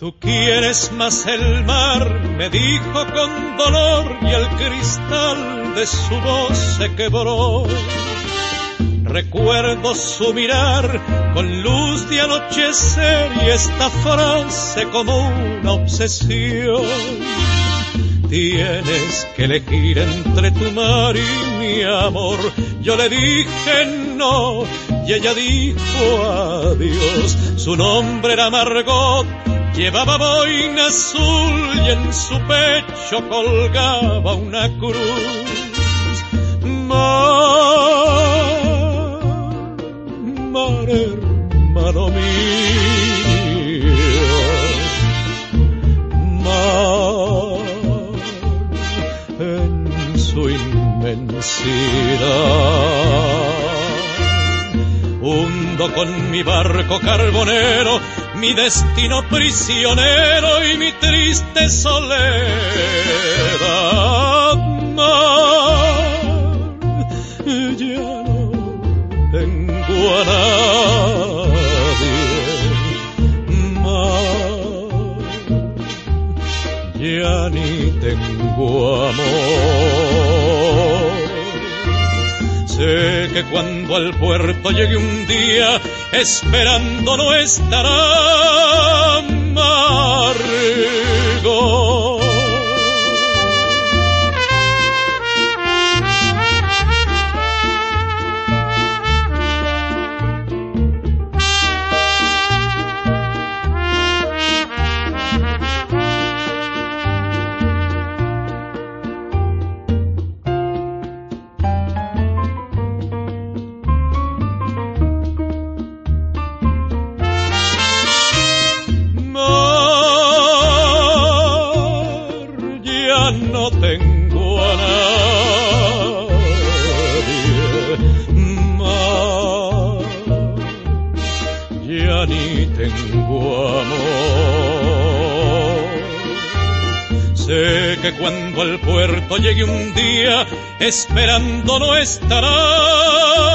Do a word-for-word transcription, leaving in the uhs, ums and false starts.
Tú quieres más el mar, me dijo con dolor, y el cristal de su voz se quebró. Recuerdo su mirar con luz de anochecer y esta frase como una obsesión. Tienes que elegir entre tu mar y mi amor. Yo le dije no y ella dijo adiós. Su nombre era Margot, llevaba boina azul y en su pecho colgaba una cruz. Mar, mar hermano mío, mar en su inmensidad. Hundo con mi barco carbonero mi destino prisionero y mi triste soledad. Mar, ya no tengo a nadie. Mar, ya ni tengo amor. Sé que cuando al puerto llegue un día, esperando no estará Margot. No tengo a nadie, mar, ya ni tengo amor. Sé que cuando al puerto llegue un día, esperando no estará